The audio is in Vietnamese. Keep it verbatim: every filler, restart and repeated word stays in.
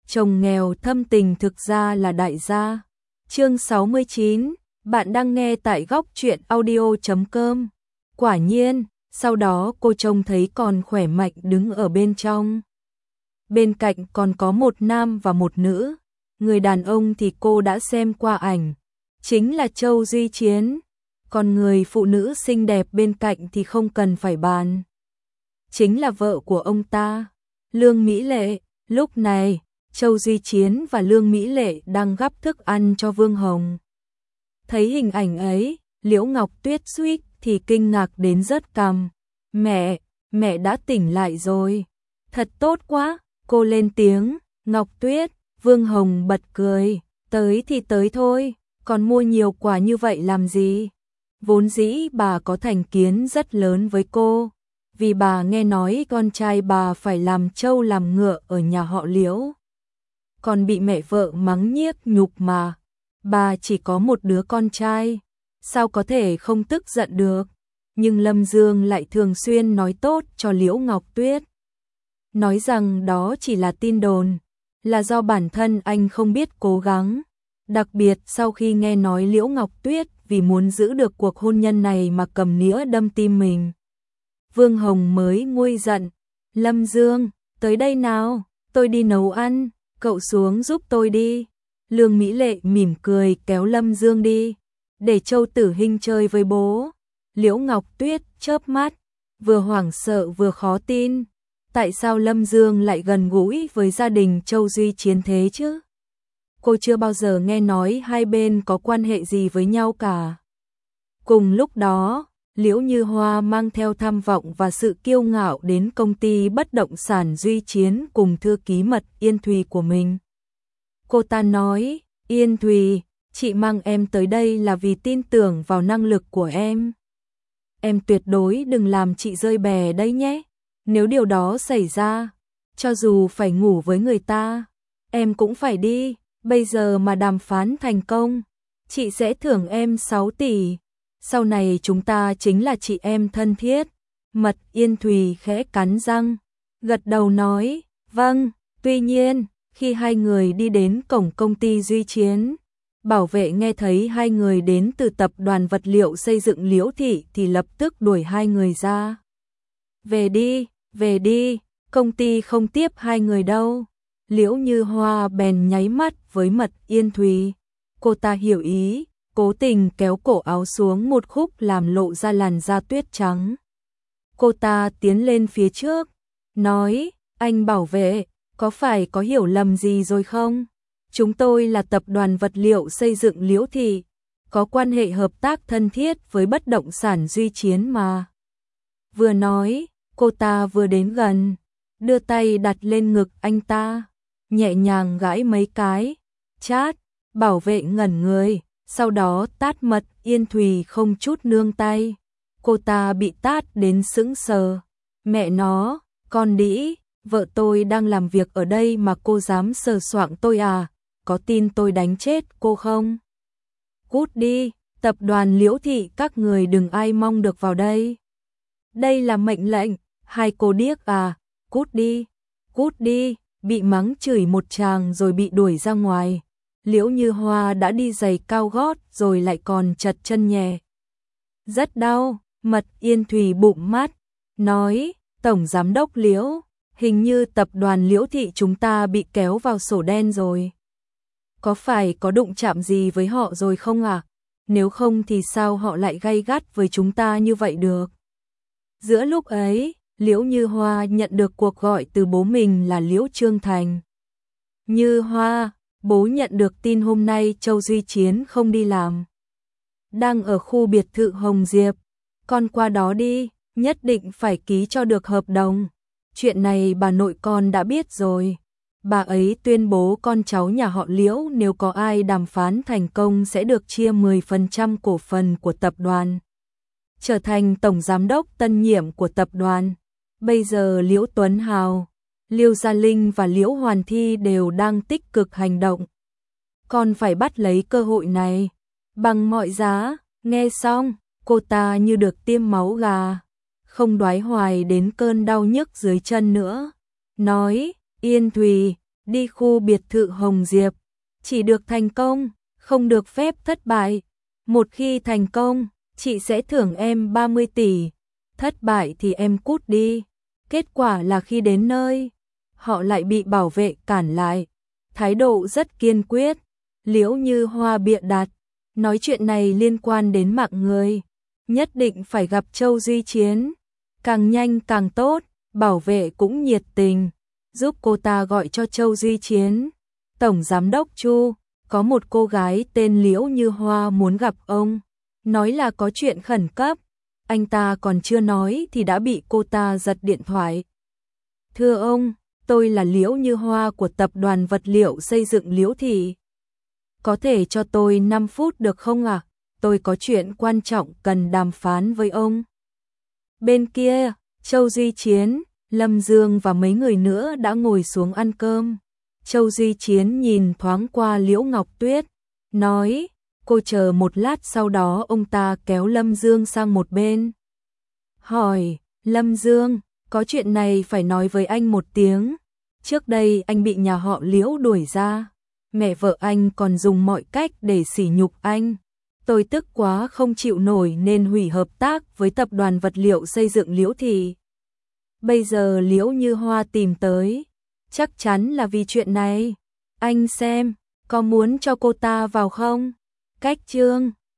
chồng nghèo thâm tình thực ra là đại gia. Chương sáu mươi chín, bạn đang nghe tại góc truyện audio chấm com. Quả nhiên, sau đó cô trông thấy còn khỏe mạnh đứng ở bên trong. Bên cạnh còn có một nam và một nữ. Người đàn ông thì cô đã xem qua ảnh, chính là Châu Duy Chiến. Còn người phụ nữ xinh đẹp bên cạnh thì không cần phải bàn, chính là vợ của ông ta, Lương Mỹ Lệ. Lúc này, Châu Duy Chiến và Lương Mỹ Lệ đang gắp thức ăn cho Vương Hồng. Thấy hình ảnh ấy, Liễu Ngọc Tuyết suýt thì kinh ngạc đến rớt cằm. Mẹ, mẹ đã tỉnh lại rồi. Thật tốt quá, cô lên tiếng. Ngọc Tuyết, Vương Hồng bật cười. Tới thì tới thôi, còn mua nhiều quà như vậy làm gì? Vốn dĩ bà có thành kiến rất lớn với cô, vì bà nghe nói con trai bà phải làm trâu làm ngựa ở nhà họ Liễu, còn bị mẹ vợ mắng nhiếc nhục mà. Bà chỉ có một đứa con trai, sao có thể không tức giận được? Nhưng Lâm Dương lại thường xuyên nói tốt cho Liễu Ngọc Tuyết, nói rằng đó chỉ là tin đồn, là do bản thân anh không biết cố gắng. Đặc biệt sau khi nghe nói Liễu Ngọc Tuyết vì muốn giữ được cuộc hôn nhân này mà cầm nĩa đâm tim mình, Vương Hồng mới nguôi giận. Lâm Dương, tới đây nào, tôi đi nấu ăn, cậu xuống giúp tôi đi. Lương Mỹ Lệ mỉm cười kéo Lâm Dương đi, để Châu Tử Hinh chơi với bố. Liễu Ngọc Tuyết chớp mắt, vừa hoảng sợ vừa khó tin. Tại sao Lâm Dương lại gần gũi với gia đình Châu Duy Chiến thế chứ? Cô chưa bao giờ nghe nói hai bên có quan hệ gì với nhau cả. Cùng lúc đó, Liễu Như Hoa mang theo tham vọng và sự kiêu ngạo đến công ty bất động sản Duy Chiến cùng thư ký mật Yên Thùy của mình. Cô ta nói, Yên Thùy, chị mang em tới đây là vì tin tưởng vào năng lực của em. Em tuyệt đối đừng làm chị rơi bè đấy nhé. Nếu điều đó xảy ra, cho dù phải ngủ với người ta, em cũng phải đi. Bây giờ mà đàm phán thành công, chị sẽ thưởng em sáu tỷ. Sau này chúng ta chính là chị em thân thiết. Mật Yên Thùy khẽ cắn răng, gật đầu nói, vâng. Tuy nhiên, khi hai người đi đến cổng công ty Duy Chiến, bảo vệ nghe thấy hai người đến từ tập đoàn vật liệu xây dựng Liễu Thị thì lập tức đuổi hai người ra. Về đi, về đi, công ty không tiếp hai người đâu. Liễu Như Hoa bèn nháy mắt với Mật Yên Thùy. Cô ta hiểu ý, cố tình kéo cổ áo xuống một khúc làm lộ ra làn da tuyết trắng. Cô ta tiến lên phía trước, nói, anh bảo vệ, có phải có hiểu lầm gì rồi không? Chúng tôi là tập đoàn vật liệu xây dựng Liễu Thị, có quan hệ hợp tác thân thiết với bất động sản Duy Chiến mà. Vừa nói, cô ta vừa đến gần, đưa tay đặt lên ngực anh ta, nhẹ nhàng gãi mấy cái. Chát, bảo vệ ngẩn người, sau đó tát Mật Yên Thùy không chút nương tay. Cô ta bị tát đến sững sờ. Mẹ nó, con đĩ, vợ tôi đang làm việc ở đây mà cô dám sờ soạng tôi à? Có tin tôi đánh chết cô không? Cút đi, tập đoàn Liễu Thị các người đừng ai mong được vào đây. Đây là mệnh lệnh, hai cô điếc à? Cút đi, cút đi. Bị mắng chửi một tràng rồi bị đuổi ra ngoài. Liễu Như Hoa đã đi giày cao gót rồi lại còn chật chân nhẹ. Rất đau. Mật Yên Thùy bụng mát, nói, Tổng Giám đốc Liễu, hình như tập đoàn Liễu Thị chúng ta bị kéo vào sổ đen rồi. Có phải có đụng chạm gì với họ rồi không ạ? À? Nếu không thì sao họ lại gay gắt với chúng ta như vậy được? Giữa lúc ấy, Liễu Như Hoa nhận được cuộc gọi từ bố mình là Liễu Trương Thành. Như Hoa, bố nhận được tin hôm nay Châu Duy Chiến không đi làm. Đang ở khu biệt thự Hồng Diệp, con qua đó đi, nhất định phải ký cho được hợp đồng. Chuyện này bà nội con đã biết rồi. Bà ấy tuyên bố con cháu nhà họ Liễu nếu có ai đàm phán thành công sẽ được chia mười phần trăm cổ phần của tập đoàn, trở thành tổng giám đốc tân nhiệm của tập đoàn. Bây giờ Liễu Tuấn Hào, Liêu Gia Linh và Liễu Hoàn Thi đều đang tích cực hành động. Con phải bắt lấy cơ hội này, bằng mọi giá. Nghe xong, cô ta như được tiêm máu gà, không đoái hoài đến cơn đau nhức dưới chân nữa. Nói, Yên Thùy, đi khu biệt thự Hồng Diệp, chỉ được thành công, không được phép thất bại. Một khi thành công, chị sẽ thưởng em ba mươi tỷ, thất bại thì em cút đi. Kết quả là khi đến nơi, họ lại bị bảo vệ cản lại, thái độ rất kiên quyết. Liễu Như Hoa bịa đặt, nói chuyện này liên quan đến mạng người, nhất định phải gặp Châu Duy Chiến, càng nhanh càng tốt. Bảo vệ cũng nhiệt tình, giúp cô ta gọi cho Châu Duy Chiến. Tổng giám đốc Chu, có một cô gái tên Liễu Như Hoa muốn gặp ông, nói là có chuyện khẩn cấp. Anh ta còn chưa nói thì đã bị cô ta giật điện thoại. Thưa ông, tôi là Liễu Như Hoa của tập đoàn vật liệu xây dựng Liễu Thị. Có thể cho tôi năm phút được không ạ? À? Tôi có chuyện quan trọng cần đàm phán với ông. Bên kia, Châu Duy Chiến, Lâm Dương và mấy người nữa đã ngồi xuống ăn cơm. Châu Duy Chiến nhìn thoáng qua Liễu Ngọc Tuyết, nói, cô chờ một lát. Sau đó ông ta kéo Lâm Dương sang một bên. Hỏi, Lâm Dương, có chuyện này phải nói với anh một tiếng. Trước đây anh bị nhà họ Liễu đuổi ra, mẹ vợ anh còn dùng mọi cách để sỉ nhục anh. Tôi tức quá không chịu nổi nên hủy hợp tác với tập đoàn vật liệu xây dựng Liễu Thị. Bây giờ Liễu Như Hoa tìm tới, chắc chắn là vì chuyện này. Anh xem, có muốn cho cô ta vào không? Cách chương